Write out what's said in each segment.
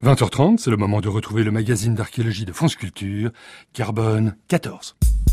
20h30, c'est le moment de retrouver le magazine d'archéologie de France Culture, Carbone 14.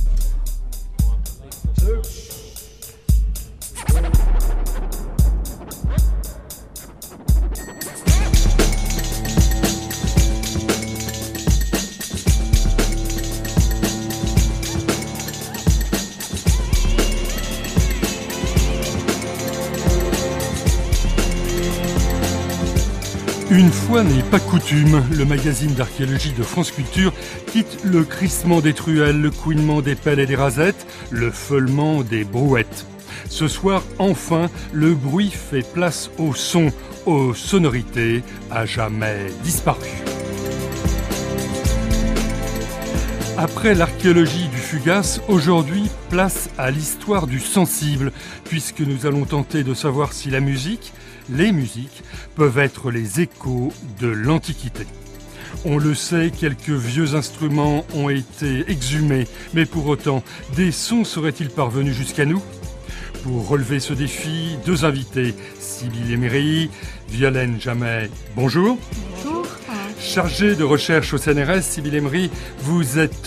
Une fois n'est pas coutume, le magazine d'archéologie de France Culture quitte le crissement des truelles, le couinement des pelles et des rasettes, le feulement des brouettes. Ce soir, enfin, le bruit fait place au son, aux sonorités à jamais disparues. Après l'archéologie du fugace, aujourd'hui, place à l'histoire du sensible, puisque nous allons tenter de savoir si les musiques, peuvent être les échos de l'Antiquité. On le sait, quelques vieux instruments ont été exhumés, mais pour autant, des sons seraient-ils parvenus jusqu'à nous ? Pour relever ce défi, deux invités, Sybille Emery, Violaine Jamet, bonjour. Bonjour. Chargée de recherche au CNRS, Sybille Emery, vous êtes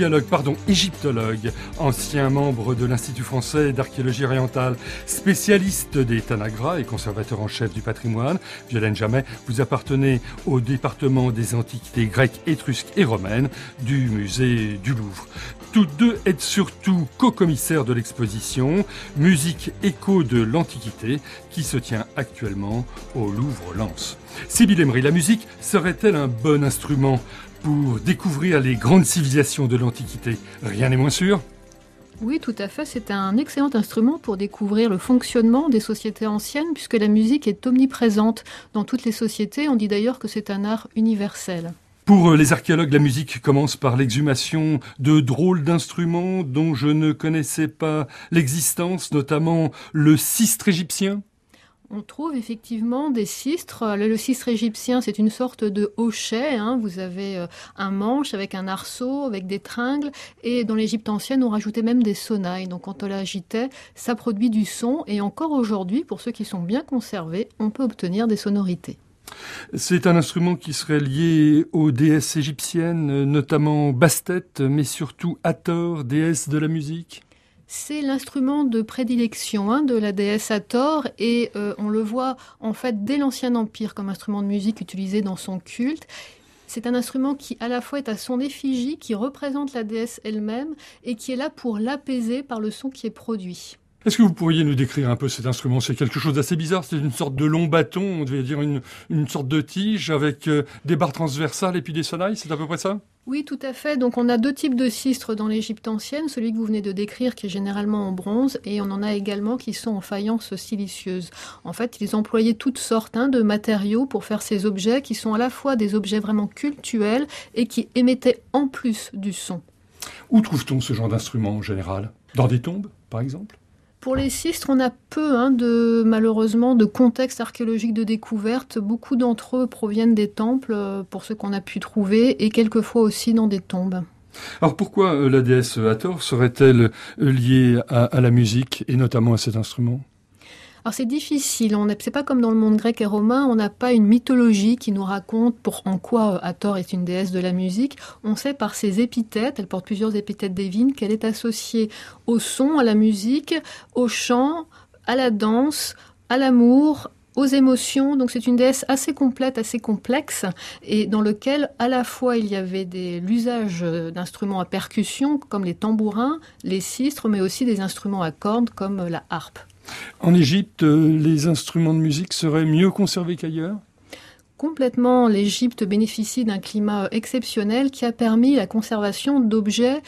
égyptologue, ancien membre de l'Institut français d'archéologie orientale, spécialiste des Tanagra et conservateur en chef du patrimoine. Violaine Jamet, vous appartenez au département des antiquités grecques, étrusques et romaines du musée du Louvre. Toutes deux êtes surtout co-commissaires de l'exposition Musique écho de l'Antiquité qui se tient actuellement au Louvre-Lens. Sybille Emery, la musique serait-elle un bon instrument pour découvrir les grandes civilisations de l'Antiquité ? Rien n'est moins sûr. Oui, tout à fait. C'est un excellent instrument pour découvrir le fonctionnement des sociétés anciennes, puisque la musique est omniprésente dans toutes les sociétés. On dit d'ailleurs que c'est un art universel. Pour les archéologues, la musique commence par l'exhumation de drôles d'instruments dont je ne connaissais pas l'existence, notamment le sistre égyptien. On trouve effectivement des sistres. Le sistre égyptien, c'est une sorte de hochet. Vous avez un manche avec un arceau, avec des tringles. Et dans l'Égypte ancienne, on rajoutait même des sonnailles. Donc quand on l'agitait, ça produit du son. Et encore aujourd'hui, pour ceux qui sont bien conservés, on peut obtenir des sonorités. C'est un instrument qui serait lié aux déesses égyptiennes, notamment Bastet, mais surtout Hathor, déesse de la musique. C'est l'instrument de prédilection de la déesse Hathor et on le voit en fait dès l'Ancien Empire comme instrument de musique utilisé dans son culte. C'est un instrument qui à la fois est à son effigie, qui représente la déesse elle-même et qui est là pour l'apaiser par le son qui est produit. Est-ce que vous pourriez nous décrire un peu cet instrument ? C'est quelque chose d'assez bizarre, c'est une sorte de long bâton, on devait dire une sorte de tige avec des barres transversales et puis des sonnailles, c'est à peu près ça ? Oui, tout à fait. Donc on a deux types de sistres dans l'Égypte ancienne, celui que vous venez de décrire qui est généralement en bronze et on en a également qui sont en faïence silicieuse. En fait, ils employaient toutes sortes de matériaux pour faire ces objets qui sont à la fois des objets vraiment cultuels et qui émettaient en plus du son. Où trouve-t-on ce genre d'instrument en général ? Dans des tombes, par exemple ? Pour les sistres, on a peu malheureusement de contexte archéologique de découverte. Beaucoup d'entre eux proviennent des temples, pour ceux qu'on a pu trouver, et quelquefois aussi dans des tombes. Alors pourquoi la déesse Hathor serait-elle liée à la musique, et notamment à cet instrument ? Alors c'est difficile, c'est pas comme dans le monde grec et romain, on n'a pas une mythologie qui nous raconte en quoi Hathor est une déesse de la musique. On sait par ses épithètes, elle porte plusieurs épithètes divines, qu'elle est associée au son, à la musique, au chant, à la danse, à l'amour, aux émotions. Donc c'est une déesse assez complète, assez complexe, et dans lequel à la fois il y avait l'usage d'instruments à percussion, comme les tambourins, les sistres, mais aussi des instruments à cordes, comme la harpe. En Égypte, les instruments de musique seraient mieux conservés qu'ailleurs ? Complètement, l'Égypte bénéficie d'un climat exceptionnel qui a permis la conservation d'objets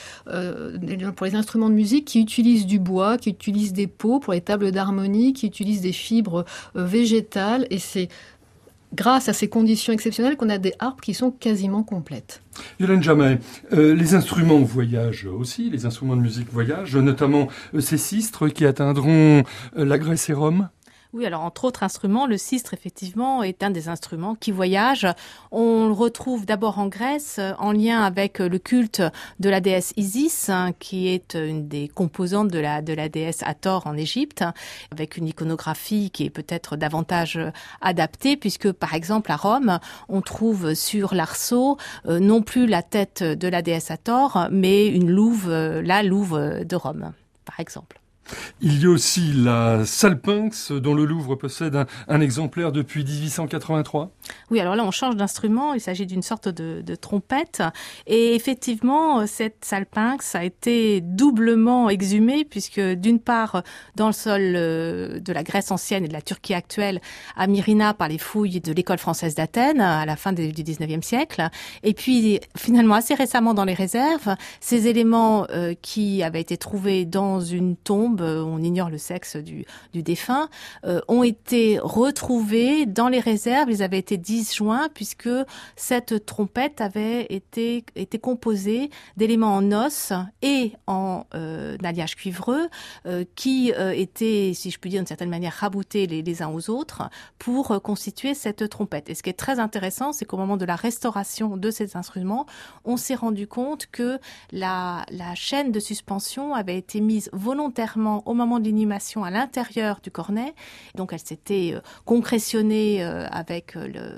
pour les instruments de musique qui utilisent du bois, qui utilisent des peaux pour les tables d'harmonie, qui utilisent des fibres végétales. Et c'est grâce à ces conditions exceptionnelles qu'on a des harpes qui sont quasiment complètes. Violaine Jamet, les instruments voyagent aussi, les instruments de musique voyagent, notamment ces sistres qui atteindront la Grèce et Rome. Oui, alors entre autres instruments, le sistre effectivement est un des instruments qui voyage. On le retrouve d'abord en Grèce, en lien avec le culte de la déesse Isis, qui est une des composantes de la déesse Hathor en Égypte, avec une iconographie qui est peut-être davantage adaptée, puisque par exemple à Rome, on trouve sur l'arceau non plus la tête de la déesse Hathor, mais une louve, la louve de Rome, par exemple. Il y a aussi la salpinx, dont le Louvre possède un exemplaire depuis 1883. Oui, alors là, on change d'instrument. Il s'agit d'une sorte de trompette. Et effectivement, cette salpinx a été doublement exhumée, puisque d'une part, dans le sol de la Grèce ancienne et de la Turquie actuelle, à Myrina, par les fouilles de l'école française d'Athènes, à la fin du 19e siècle. Et puis, finalement, assez récemment, dans les réserves, ces éléments qui avaient été trouvés dans une tombe, on ignore le sexe du défunt, ont été retrouvés dans les réserves. Ils avaient été disjoints puisque cette trompette avait été composée d'éléments en os et en alliage cuivreux qui étaient, si je puis dire d'une certaine manière, raboutés les uns aux autres pour constituer cette trompette. Et ce qui est très intéressant, c'est qu'au moment de la restauration de ces instruments, on s'est rendu compte que la chaîne de suspension avait été mise volontairement au moment de l'inhumation à l'intérieur du cornet. Donc elle s'était concrétionnée avec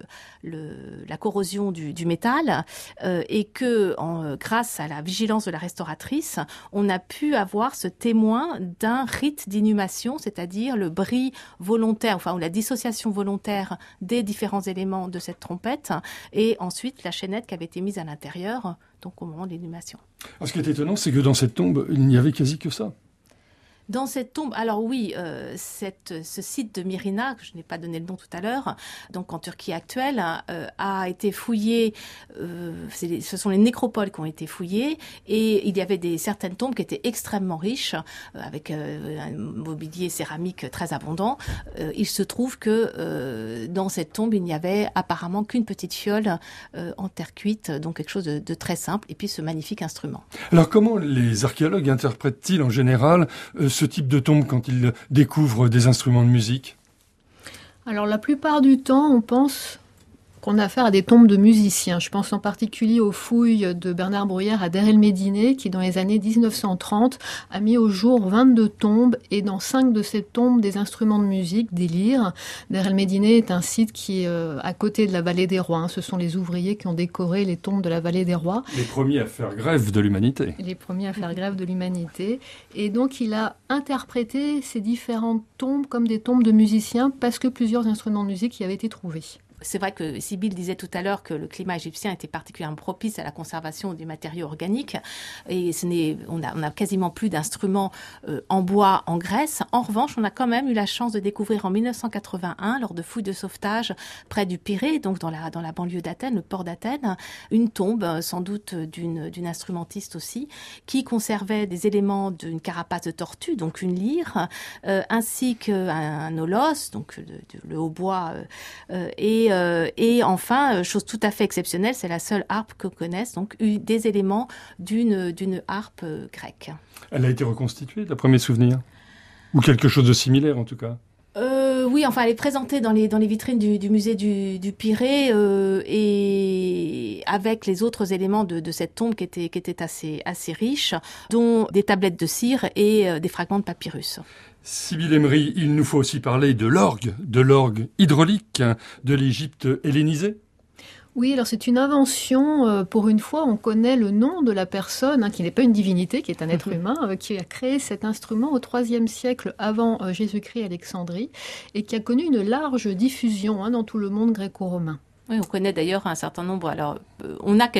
la corrosion du métal et que grâce à la vigilance de la restauratrice, on a pu avoir ce témoin d'un rite d'inhumation, c'est-à-dire le bris volontaire, ou la dissociation volontaire des différents éléments de cette trompette et ensuite la chaînette qui avait été mise à l'intérieur, donc au moment de l'inhumation. Alors, ce qui est étonnant, c'est que dans cette tombe, il n'y avait quasi que ça. Dans cette tombe, alors oui, ce site de Myrina, que je n'ai pas donné le nom tout à l'heure, donc en Turquie actuelle, a été fouillé, ce sont les nécropoles qui ont été fouillées, et il y avait certaines tombes qui étaient extrêmement riches, avec un mobilier céramique très abondant. Il se trouve que dans cette tombe, il n'y avait apparemment qu'une petite fiole en terre cuite, donc quelque chose de très simple, et puis ce magnifique instrument. Alors comment les archéologues interprètent-ils en général ce type de tombe quand ils découvrent des instruments de musique? Alors la plupart du temps, on pense qu'on a affaire à des tombes de musiciens. Je pense en particulier aux fouilles de Bernard Bruyère à Der El Médine, qui dans les années 1930 a mis au jour 22 tombes, et dans 5 de ces tombes, des instruments de musique, des lyres. Der El Médine est un site qui est à côté de la vallée des Rois. Ce sont les ouvriers qui ont décoré les tombes de la vallée des Rois. Les premiers à faire grève de l'humanité. Les premiers à faire grève de l'humanité. Et donc il a interprété ces différentes tombes comme des tombes de musiciens parce que plusieurs instruments de musique y avaient été trouvés. C'est vrai que Sybille disait tout à l'heure que le climat égyptien était particulièrement propice à la conservation des matériaux organiques et on a quasiment plus d'instruments en bois en Grèce. En revanche, on a quand même eu la chance de découvrir en 1981, lors de fouilles de sauvetage près du Pirée, donc dans la banlieue d'Athènes, le port d'Athènes, une tombe, sans doute d'une instrumentiste aussi, qui conservait des éléments d'une carapace de tortue, donc une lyre, ainsi qu'un holos, donc le hautbois, et enfin, chose tout à fait exceptionnelle, c'est la seule harpe que connaisse, donc des éléments d'une harpe grecque. Elle a été reconstituée, d'après mes souvenirs? Ou quelque chose de similaire, en tout cas? Oui, enfin, elle est présentée dans les vitrines du musée du Pirée et avec les autres éléments de cette tombe qui était assez riche, dont des tablettes de cire et des fragments de papyrus. Sybille Emery, il nous faut aussi parler de l'orgue hydraulique de l'Égypte hellénisée. Oui, alors c'est une invention, pour une fois, on connaît le nom de la personne, qui n'est pas une divinité, qui est un être humain, qui a créé cet instrument au IIIe siècle avant Jésus-Christ à Alexandrie, et qui a connu une large diffusion dans tout le monde gréco-romain. Oui, on connaît d'ailleurs un certain nombre. Alors, on a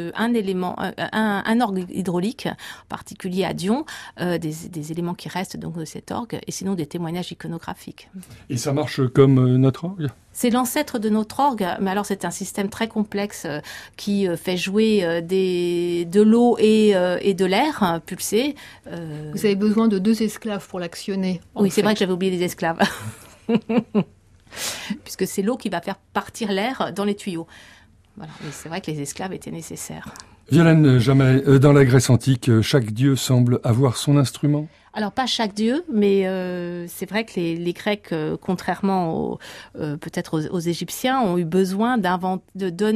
un orgue hydraulique, en particulier à Dion, des éléments qui restent donc de cet orgue, et sinon des témoignages iconographiques. Et ça marche comme notre orgue? C'est l'ancêtre de notre orgue, mais alors c'est un système très complexe qui fait jouer de l'eau et de l'air pulsé. Vous avez besoin de 2 esclaves pour l'actionner. Oui, c'est vrai que j'avais oublié les esclaves. Puisque c'est l'eau qui va faire partir l'air dans les tuyaux. Voilà. Mais c'est vrai que les esclaves étaient nécessaires. Violaine Jammet, dans la Grèce antique, chaque dieu semble avoir son instrument. Alors pas chaque dieu, mais c'est vrai que les Grecs, contrairement peut-être aux Égyptiens, ont eu besoin de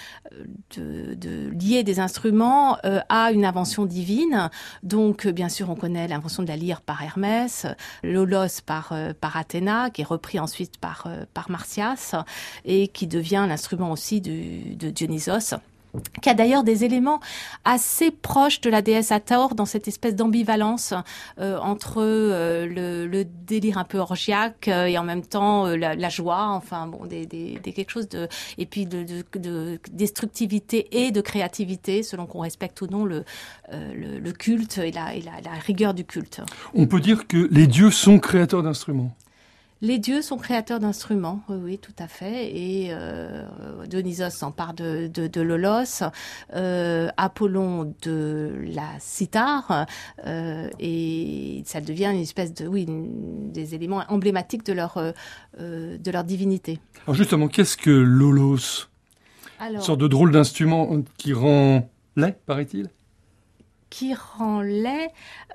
lier des instruments à une invention divine. Donc bien sûr, on connaît l'invention de la lyre par Hermès, l'holos par Athéna, qui est repris ensuite par Marsyas et qui devient l'instrument aussi de Dionysos, qui a d'ailleurs des éléments assez proches de la déesse Hathor dans cette espèce d'ambivalence entre le délire un peu orgiaque et en même temps la joie, enfin bon, des quelque chose de, et puis de destructivité et de créativité selon qu'on respecte ou non le culte et la rigueur du culte. On peut dire que les dieux sont créateurs d'instruments. Les dieux sont créateurs d'instruments, oui, tout à fait. Et Dionysos s'empare de l'holos, Apollon de la cithare, et ça devient une espèce des éléments emblématiques de leur divinité. Alors justement, qu'est-ce que l'holos ? Une sorte de drôle d'instrument qui rend laid, paraît-il ? Qui rend laid,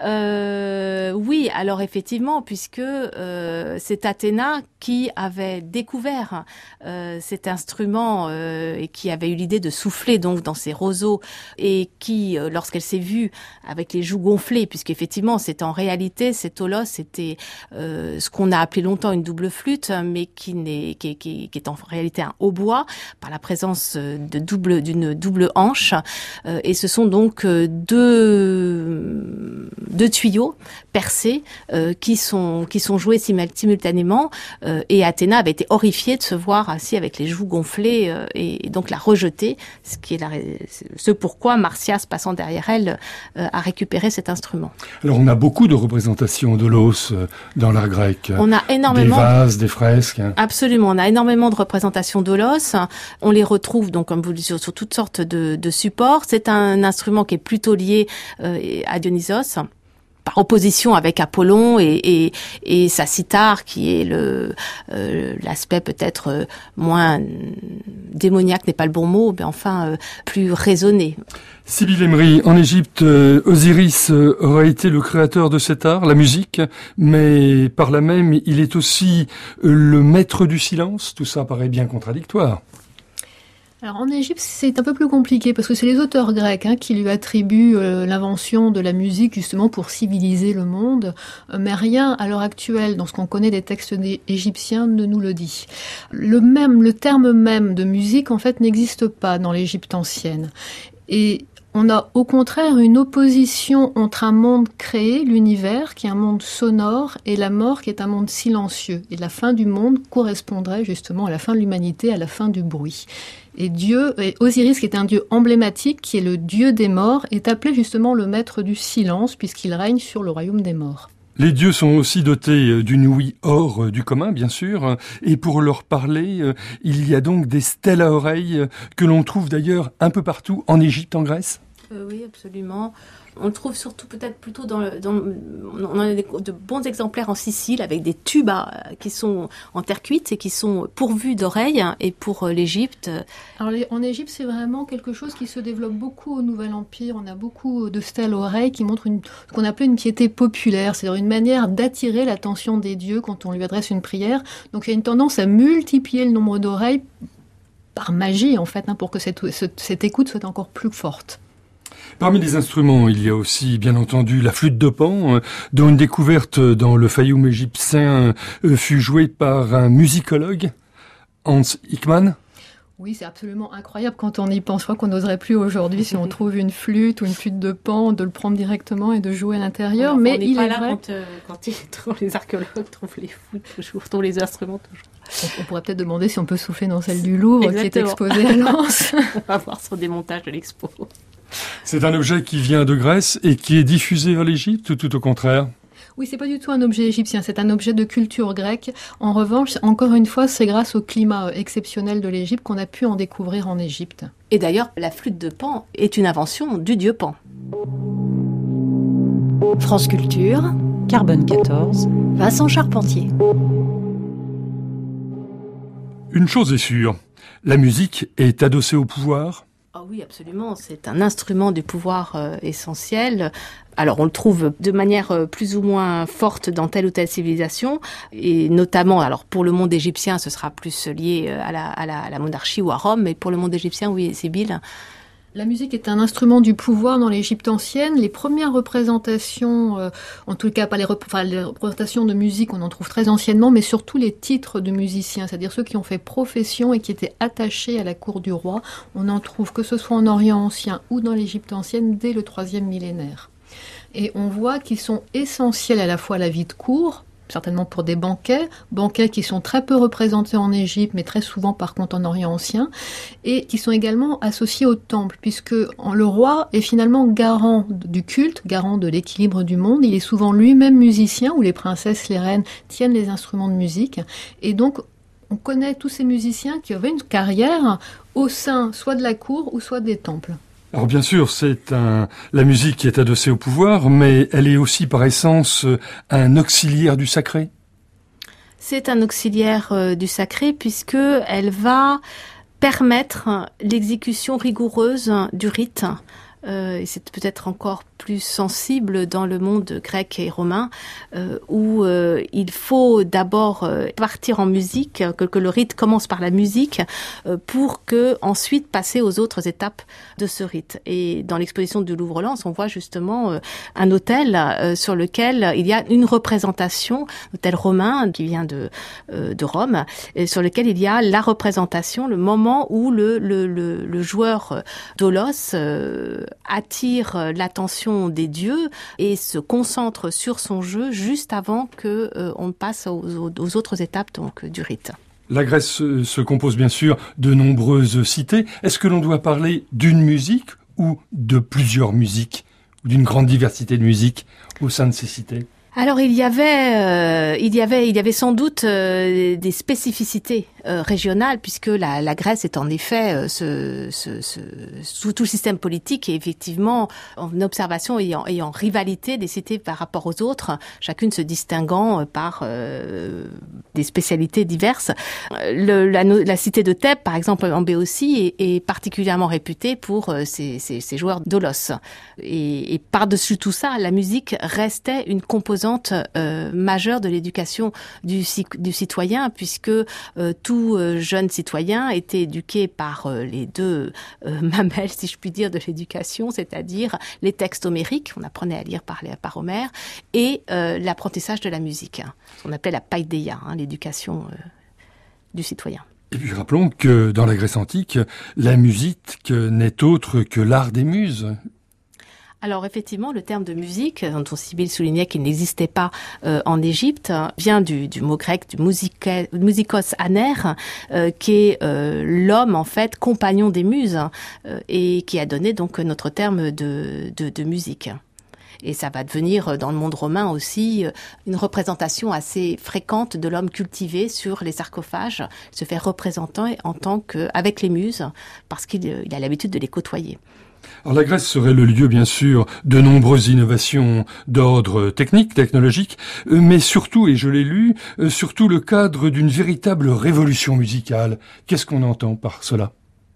oui, alors effectivement, puisque c'est Athéna qui avait découvert cet instrument et qui avait eu l'idée de souffler donc dans ses roseaux, et qui, lorsqu'elle s'est vue avec les joues gonflées, puisqu'effectivement c'est en réalité cet holos, c'était ce qu'on a appelé longtemps une double flûte, mais qui est en réalité un hautbois par la présence d'une double hanche, et ce sont donc deux tuyaux percés qui sont joués simultanément, et Athéna avait été horrifiée de se voir ainsi avec les joues gonflées et donc l'a rejetée, ce pourquoi Marsyas, passant derrière elle, a récupéré cet instrument. Alors on a beaucoup de représentations d'holos dans l'art grec. On a énormément des vases, des fresques. Absolument, on a énormément de représentations d'holos. On les retrouve donc, comme vous le dites, sur toutes sortes de supports. C'est un instrument qui est plutôt lié à Dionysos, par opposition avec Apollon et sa cithare, qui est l'aspect peut-être moins démoniaque, n'est pas le bon mot, mais enfin plus raisonné. Sybille Emery, en Égypte, Osiris aurait été le créateur de cet art, la musique, mais par là même, il est aussi le maître du silence. Tout ça paraît bien contradictoire. Alors en Égypte, c'est un peu plus compliqué parce que c'est les auteurs grecs qui lui attribuent l'invention de la musique justement pour civiliser le monde, mais rien à l'heure actuelle dans ce qu'on connaît des textes égyptiens ne nous le dit. Le terme même de musique en fait n'existe pas dans l'Égypte ancienne, et on a au contraire une opposition entre un monde créé, l'univers, qui est un monde sonore, et la mort, qui est un monde silencieux. Et la fin du monde correspondrait justement à la fin de l'humanité, à la fin du bruit. Et Osiris, qui est un dieu emblématique, qui est le dieu des morts, est appelé justement le maître du silence, puisqu'il règne sur le royaume des morts. Les dieux sont aussi dotés d'une ouïe hors du commun, bien sûr, et pour leur parler, il y a donc des stèles à oreilles que l'on trouve d'ailleurs un peu partout en Égypte, en Grèce. Oui, absolument. On le trouve surtout peut-être plutôt on en a de bons exemplaires en Sicile avec des tubes qui sont en terre cuite et qui sont pourvus d'oreilles. Et pour l'Égypte, alors en Égypte, c'est vraiment quelque chose qui se développe beaucoup au Nouvel Empire. On a beaucoup de stèles oreilles qui montrent ce qu'on appelait une piété populaire, c'est-à-dire une manière d'attirer l'attention des dieux quand on lui adresse une prière. Donc il y a une tendance à multiplier le nombre d'oreilles par magie en fait, pour que cette écoute soit encore plus forte. Parmi les instruments, il y a aussi, bien entendu, la flûte de Pan, dont une découverte dans le Fayoum égyptien fut jouée par un musicologue, Hans Hickman. Oui, c'est absolument incroyable quand on y pense. Je crois qu'on n'oserait plus aujourd'hui, si on trouve une flûte ou une flûte de Pan, de le prendre directement et de jouer à l'intérieur. Enfin, mais on n'est il pas est là vrai... quand les archéologues trouvent les flûtes toujours, trouvent les instruments toujours. On pourrait peut-être demander si on peut souffler dans celle du Louvre, qui est exposée à Lens. On va voir son démontage de l'expo. C'est un objet qui vient de Grèce et qui est diffusé vers l'Égypte, ou tout au contraire ? Oui, c'est pas du tout un objet égyptien, c'est un objet de culture grecque. En revanche, encore une fois, c'est grâce au climat exceptionnel de l'Égypte qu'on a pu en découvrir en Égypte. Et d'ailleurs, la flûte de Pan est une invention du dieu Pan. France Culture, Carbone 14, Vincent Charpentier. Une chose est sûre, la musique est adossée au pouvoir. Ah oui, absolument. C'est un instrument du pouvoir essentiel. Alors, on le trouve de manière plus ou moins forte dans telle ou telle civilisation, et notamment, alors pour le monde égyptien, ce sera plus lié à la monarchie ou à Rome, mais pour le monde égyptien, oui, Sybille. La musique est un instrument du pouvoir dans l'Égypte ancienne. Les premières représentations, en tout cas pas les représentations de musique, on en trouve très anciennement, mais surtout les titres de musiciens, c'est-à-dire ceux qui ont fait profession et qui étaient attachés à la cour du roi. On en trouve que ce soit en Orient ancien ou dans l'Égypte ancienne dès le 3e millénaire. Et on voit qu'ils sont essentiels à la fois à la vie de cour, certainement pour des banquets qui sont très peu représentés en Égypte, mais très souvent par contre en Orient ancien, et qui sont également associés au temple, puisque le roi est finalement garant du culte, garant de l'équilibre du monde. Il est souvent lui-même musicien, ou les princesses, les reines tiennent les instruments de musique, et donc on connaît tous ces musiciens qui avaient une carrière au sein soit de la cour ou soit des temples. Alors bien sûr, la musique qui est adossée au pouvoir, mais elle est aussi par essence un auxiliaire du sacré. C'est un auxiliaire du sacré puisque elle va permettre l'exécution rigoureuse du rite. Et c'est peut-être encore plus sensible dans le monde grec et romain, où il faut d'abord partir en musique, que le rite commence par la musique, pour que ensuite passer aux autres étapes de ce rite. Et dans l'exposition du Louvre-Lens, on voit justement un autel sur lequel il y a une représentation, autel romain qui vient de Rome, et sur lequel il y a la représentation, le moment où le joueur d'Olos attire l'attention des dieux et se concentre sur son jeu juste avant que on passe aux autres étapes donc du rite. La Grèce se compose bien sûr de nombreuses cités. Est-ce que l'on doit parler d'une musique ou de plusieurs musiques, ou d'une grande diversité de musiques au sein de ces cités ? Alors il y avait sans doute des spécificités régionales, puisque la Grèce est en effet sous tout le système politique et effectivement en observation et en rivalité des cités par rapport aux autres, chacune se distinguant par des spécialités diverses. La cité de Thèbes, par exemple en Béotie, est particulièrement réputée pour ses joueurs d'Olos. Et par-dessus tout ça, la musique restait une composante majeure de l'éducation du citoyen, puisque tout jeune citoyen était éduqué par les deux mamelles, si je puis dire, de l'éducation, c'est-à-dire les textes homériques, on apprenait à lire par Homère, et l'apprentissage de la musique, ce qu'on appelait la paideia, l'éducation du citoyen. Et puis rappelons que dans la Grèce antique, la musique n'est autre que l'art des muses. Alors effectivement, le terme de musique, dont Sibylle soulignait qu'il n'existait pas en Égypte, vient du mot grec du musikos aner, qui est l'homme en fait compagnon des muses, et qui a donné donc notre terme de musique. Et ça va devenir, dans le monde romain aussi, une représentation assez fréquente de l'homme cultivé sur les sarcophages. Il se fait représentant avec les muses, parce qu'il a l'habitude de les côtoyer. Alors la Grèce serait le lieu, bien sûr, de nombreuses innovations d'ordre technique, technologique, mais surtout, et je l'ai lu, surtout le cadre d'une véritable révolution musicale. Qu'est-ce qu'on entend par cela ?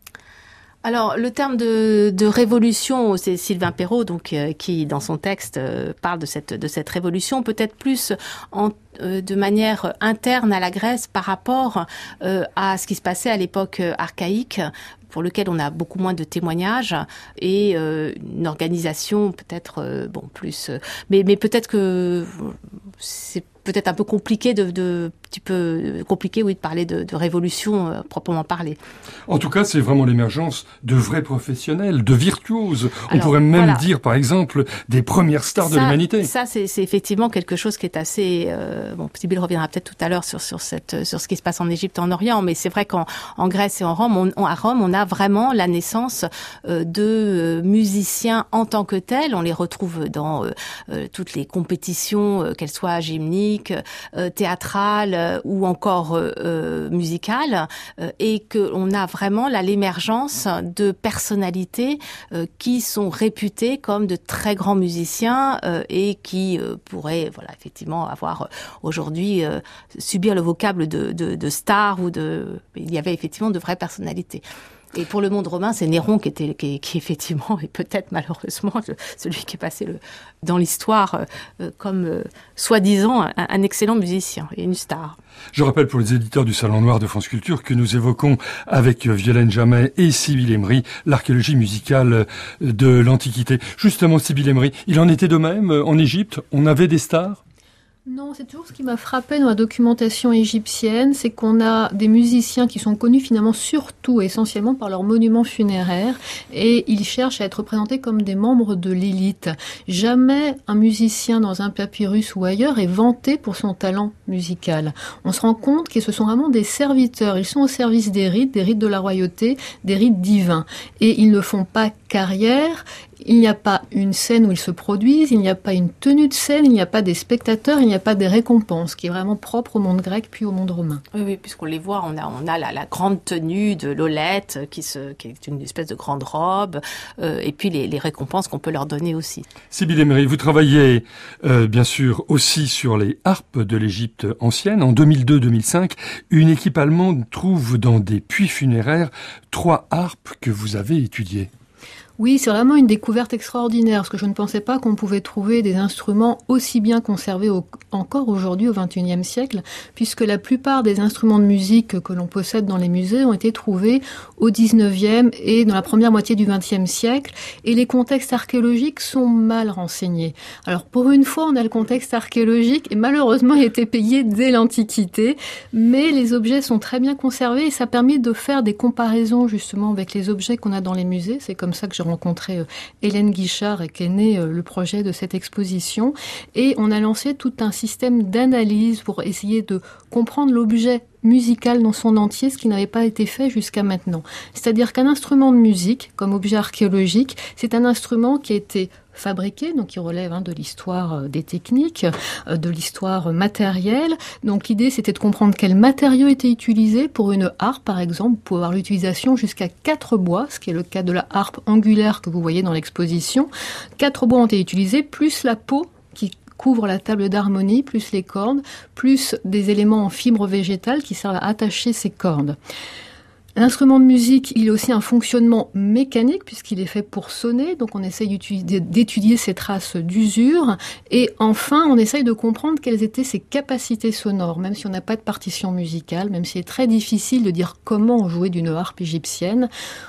Alors, le terme de révolution, c'est Sylvain Perrault, donc qui dans son texte parle de cette révolution, peut-être plus de manière interne à la Grèce par rapport à ce qui se passait à l'époque archaïque, pour lequel on a beaucoup moins de témoignages, et une organisation peut-être plus, mais peut-être que c'est peut-être un peu compliqué de parler de révolution proprement parlé. En tout cas, c'est vraiment l'émergence de vrais professionnels, de virtuoses. On pourrait même dire, par exemple, des premières stars de l'humanité. Ça, c'est effectivement quelque chose qui est assez... Sibylle reviendra peut-être tout à l'heure sur ce qui se passe en Égypte et en Orient, mais c'est vrai qu'en Grèce et à Rome, on a vraiment la naissance de musiciens en tant que tels. On les retrouve dans toutes les compétitions, qu'elles soient gymniques, théâtrales, ou encore musicale, et qu'on a vraiment l'émergence de personnalités qui sont réputées comme de très grands musiciens et qui pourraient effectivement avoir aujourd'hui subir le vocable de star il y avait effectivement de vraies personnalités. Et pour le monde romain, c'est Néron qui effectivement, et peut-être malheureusement, celui qui est passé dans l'histoire comme soi-disant un excellent musicien et une star. Je rappelle pour les éditeurs du Salon Noir de France Culture que nous évoquons avec Violaine Jammet et Sybille Emery l'archéologie musicale de l'Antiquité. Justement, Sybille Emery, il en était de même en Égypte? On avait des stars? Non, c'est toujours ce qui m'a frappé dans la documentation égyptienne, c'est qu'on a des musiciens qui sont connus finalement surtout, essentiellement par leurs monuments funéraires, et ils cherchent à être représentés comme des membres de l'élite. Jamais un musicien dans un papyrus ou ailleurs est vanté pour son talent musical. On se rend compte que ce sont vraiment des serviteurs, ils sont au service des rites de la royauté, des rites divins, et ils ne font pas carrière. Il n'y a pas une scène où ils se produisent, il n'y a pas une tenue de scène, il n'y a pas des spectateurs, il n'y a pas des récompenses, qui est vraiment propre au monde grec puis au monde romain. Oui, puisqu'on les voit, on a la grande tenue de Lolette, qui est une espèce de grande robe, et puis les récompenses qu'on peut leur donner aussi. Sybille Emery, vous travaillez bien sûr aussi sur les harpes de l'Égypte ancienne. En 2002-2005, une équipe allemande trouve dans des puits funéraires 3 harpes que vous avez étudiées. Oui, c'est vraiment une découverte extraordinaire, parce que je ne pensais pas qu'on pouvait trouver des instruments aussi bien conservés encore aujourd'hui au XXIe siècle, puisque la plupart des instruments de musique que l'on possède dans les musées ont été trouvés au XIXe et dans la première moitié du XXe siècle, et les contextes archéologiques sont mal renseignés. Alors pour une fois, on a le contexte archéologique, et malheureusement il a été payé dès l'Antiquité, mais les objets sont très bien conservés, et ça permet de faire des comparaisons justement avec les objets qu'on a dans les musées. C'est comme ça que j'ai rencontré Hélène Guichard et qu'est né le projet de cette exposition. Et on a lancé tout un système d'analyse pour essayer de comprendre l'objet musical dans son entier, ce qui n'avait pas été fait jusqu'à maintenant. C'est-à-dire qu'un instrument de musique, comme objet archéologique, c'est un instrument qui a été fabriqué, donc qui relève de l'histoire des techniques, de l'histoire matérielle. Donc l'idée, c'était de comprendre quels matériaux étaient utilisés pour une harpe, par exemple, pour avoir l'utilisation jusqu'à 4 bois, ce qui est le cas de la harpe angulaire que vous voyez dans l'exposition. 4 bois ont été utilisés, plus la peau qui couvre la table d'harmonie, plus les cordes, plus des éléments en fibre végétale qui servent à attacher ces cordes. L'instrument de musique, il a aussi un fonctionnement mécanique puisqu'il est fait pour sonner, donc on essaye d'étudier ses traces d'usure, et enfin on essaye de comprendre quelles étaient ses capacités sonores, même si on n'a pas de partition musicale, même si c'est très difficile de dire comment jouer d'une harpe égyptienne.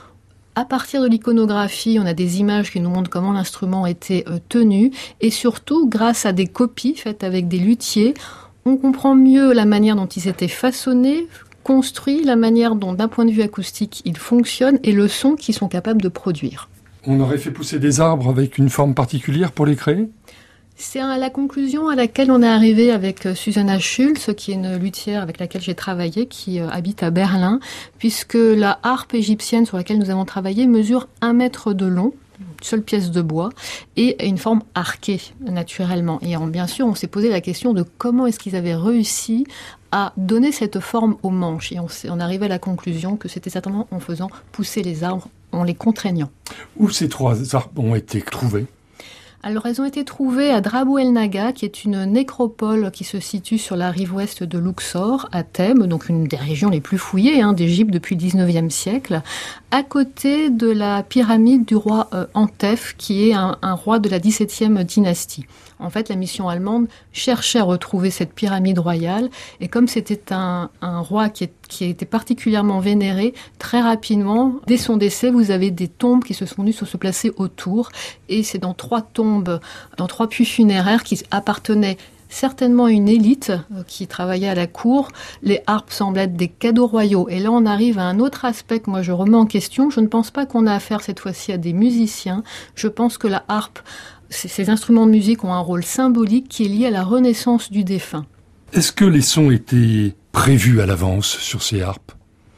À partir de l'iconographie, on a des images qui nous montrent comment l'instrument était tenu, et surtout, grâce à des copies faites avec des luthiers, on comprend mieux la manière dont ils étaient façonnés, construits, la manière dont, d'un point de vue acoustique, ils fonctionnent, et le son qu'ils sont capables de produire. On aurait fait pousser des arbres avec une forme particulière pour les créer ? C'est la conclusion à laquelle on est arrivé avec Susanna Schulz, qui est une luthière avec laquelle j'ai travaillé, qui habite à Berlin, puisque la harpe égyptienne sur laquelle nous avons travaillé mesure 1 mètre de long, une seule pièce de bois, et une forme arquée, naturellement. Et bien sûr, on s'est posé la question de comment est-ce qu'ils avaient réussi à donner cette forme aux manches. Et on arrivait à la conclusion que c'était certainement en faisant pousser les arbres, en les contraignant. Où ces 3 arbres ont été trouvés ? Alors, elles ont été trouvées à Drabou El Naga, qui est une nécropole qui se situe sur la rive ouest de Luxor, à Thèbes, donc une des régions les plus fouillées d'Égypte depuis le 19e siècle, à côté de la pyramide du roi Antef, qui est un roi de la 17e dynastie. En fait, la mission allemande cherchait à retrouver cette pyramide royale, et comme c'était un roi qui a été particulièrement vénéré, très rapidement, dès son décès, vous avez des tombes qui se sont venues se placer autour, et c'est dans 3 tombes, dans 3 puits funéraires qui appartenaient certainement à une élite qui travaillait à la cour. Les harpes semblent être des cadeaux royaux. Et là, on arrive à un autre aspect que moi je remets en question. Je ne pense pas qu'on a affaire cette fois-ci à des musiciens. Je pense que la harpe, ces instruments de musique ont un rôle symbolique qui est lié à la renaissance du défunt. Est-ce que les sons étaient prévus à l'avance sur ces harpes ?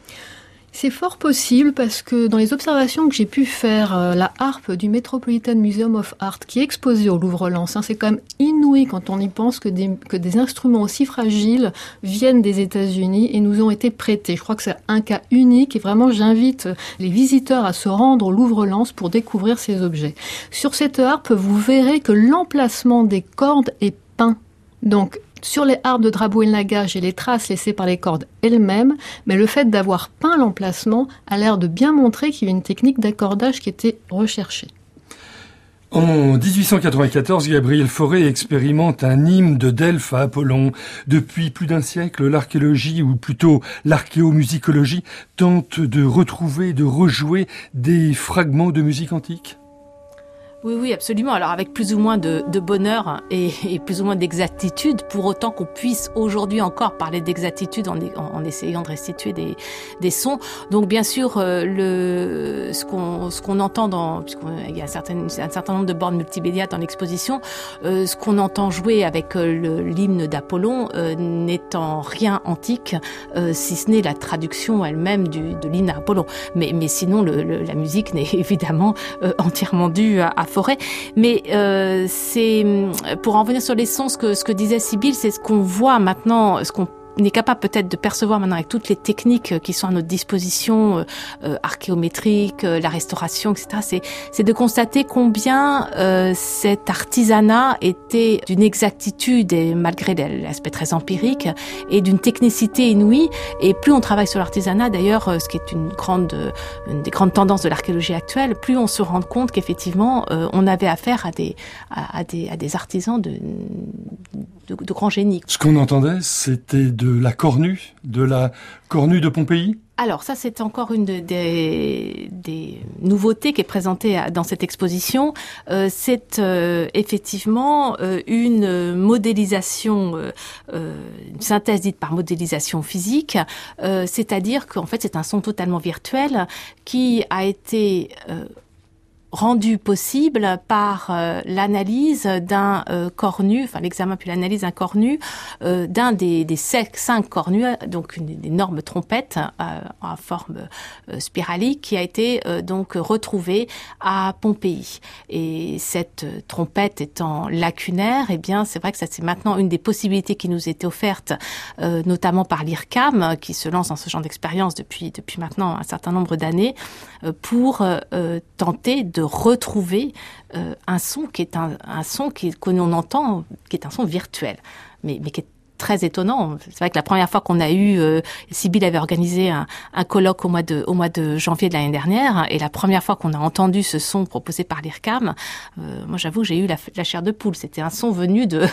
C'est fort possible parce que dans les observations que j'ai pu faire, la harpe du Metropolitan Museum of Art qui est exposée au Louvre-Lens, c'est quand même inouï quand on y pense que des instruments aussi fragiles viennent des États-Unis et nous ont été prêtés. Je crois que c'est un cas unique et vraiment j'invite les visiteurs à se rendre au Louvre-Lens pour découvrir ces objets. Sur cette harpe, vous verrez que l'emplacement des cordes est peint. Donc, sur les harpes de Drabouilnaga, j'ai les traces laissées par les cordes elles-mêmes, mais le fait d'avoir peint l'emplacement a l'air de bien montrer qu'il y a une technique d'accordage qui était recherchée. En 1894, Gabriel Fauré expérimente un hymne de Delphes à Apollon. Depuis plus d'un siècle, l'archéologie, ou plutôt l'archéomusicologie, tente de retrouver, de rejouer des fragments de musique antique. Oui, absolument. Alors avec plus ou moins de bonheur et plus ou moins d'exactitude, pour autant qu'on puisse aujourd'hui encore parler d'exactitude en essayant de restituer des sons. Donc bien sûr, ce qu'on entend puisqu'il y a un certain nombre de bornes multimédia dans l'exposition, ce qu'on entend jouer avec l'hymne d'Apollon n'est en rien antique, si ce n'est la traduction elle-même de l'hymne à Apollon. Mais sinon, la musique n'est évidemment entièrement due à Fauré. Mais c'est pour en revenir sur les sons, ce que disait Sybille, c'est ce qu'on voit maintenant, ce qu'on est capable peut-être de percevoir maintenant avec toutes les techniques qui sont à notre disposition, archéométriques, la restauration, etc. C'est de constater combien cet artisanat était d'une exactitude, et malgré l'aspect très empirique, et d'une technicité inouïe. Et plus on travaille sur l'artisanat, d'ailleurs, ce qui est une des grandes tendances de l'archéologie actuelle, plus on se rend compte qu'effectivement, on avait affaire à des artisans de grands génies. Ce qu'on entendait, c'était de la cornue de Pompéi. Alors ça, c'est encore une des nouveautés qui est présentée dans cette exposition. C'est effectivement une modélisation, une synthèse dite par modélisation physique, c'est-à-dire qu'en fait c'est un son totalement virtuel qui a été rendu possible par l'analyse d'un cornu, enfin l'examen puis l'analyse d'un cornu, d'un des 5 cornus, donc une énorme trompette en forme spiralique qui a été donc retrouvée à Pompéi. Et cette trompette étant lacunaire, eh bien c'est vrai que ça c'est maintenant une des possibilités qui nous était offerte, notamment par l'IRCAM qui se lance dans ce genre d'expérience depuis maintenant un certain nombre d'années, pour tenter de retrouver un son qui est un son que l'on entend, qui est un son virtuel, mais qui est très étonnant. C'est vrai que la première fois qu'on a eu, Sybille avait organisé un colloque au mois de janvier de l'année dernière, et la première fois qu'on a entendu ce son proposé par l'IRCAM, moi j'avoue que j'ai eu la chair de poule. C'était un son venu de...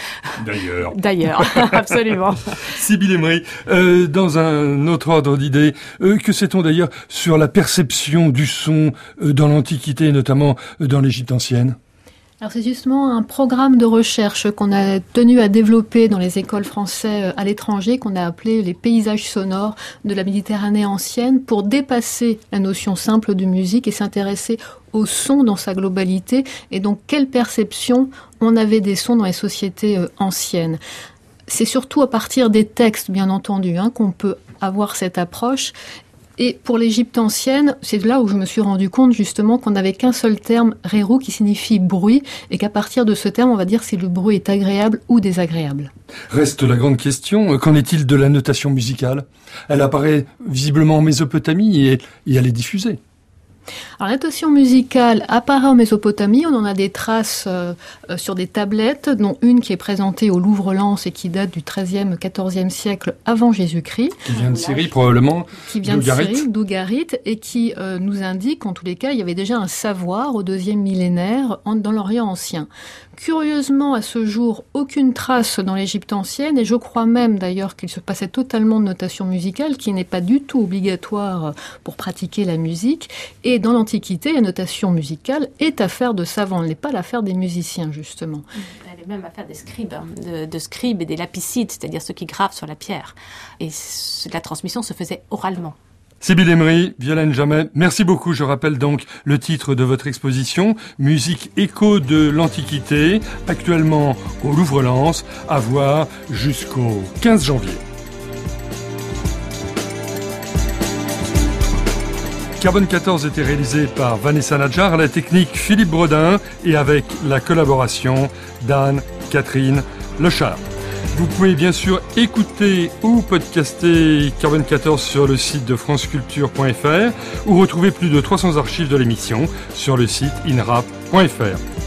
D'ailleurs, absolument. Sybille Emery, dans un autre ordre d'idées, que sait-on d'ailleurs sur la perception du son dans l'Antiquité, notamment dans l'Égypte ancienne ? Alors c'est justement un programme de recherche qu'on a tenu à développer dans les écoles françaises à l'étranger, qu'on a appelé les paysages sonores de la Méditerranée ancienne, pour dépasser la notion simple de musique et s'intéresser au son dans sa globalité, et donc quelle perception on avait des sons dans les sociétés anciennes. C'est surtout à partir des textes, bien entendu, qu'on peut avoir cette approche. Et pour l'Égypte ancienne, c'est là où je me suis rendu compte justement qu'on n'avait qu'un seul terme, rérou, qui signifie bruit, et qu'à partir de ce terme, on va dire si le bruit est agréable ou désagréable. Reste la grande question, qu'en est-il de la notation musicale ? Elle apparaît visiblement en Mésopotamie et elle est diffusée. Alors la notation musicale apparaît en Mésopotamie, on en a des traces sur des tablettes, dont une qui est présentée au Louvre-Lens et qui date du XIIIe, XIVe siècle avant Jésus-Christ. Qui vient de Syrie probablement, qui vient de Syrie, d'Ougarit, et qui nous indique qu'en tous les cas, il y avait déjà un savoir au 2e millénaire dans l'Orient ancien. Curieusement, à ce jour, aucune trace dans l'Égypte ancienne, et je crois même d'ailleurs qu'il se passait totalement de notation musicale, qui n'est pas du tout obligatoire pour pratiquer la musique. Et dans l'Antiquité, la notation musicale est affaire de savants, elle n'est pas l'affaire des musiciens, justement. Elle est même affaire des scribes, de scribes et des lapicides, c'est-à-dire ceux qui gravent sur la pierre. Et la transmission se faisait oralement. Sybille Emery, Violaine Jammet, merci beaucoup. Je rappelle donc le titre de votre exposition, Musique écho de l'Antiquité, actuellement au Louvre-Lens, à voir jusqu'au 15 janvier. Carbone 14 était réalisé par Vanessa Nadjar, à la technique Philippe Bredin et avec la collaboration d'Anne-Catherine Lechard. Vous pouvez bien sûr écouter ou podcaster Carbone 14 sur le site de franceculture.fr ou retrouver plus de 300 archives de l'émission sur le site inrap.fr.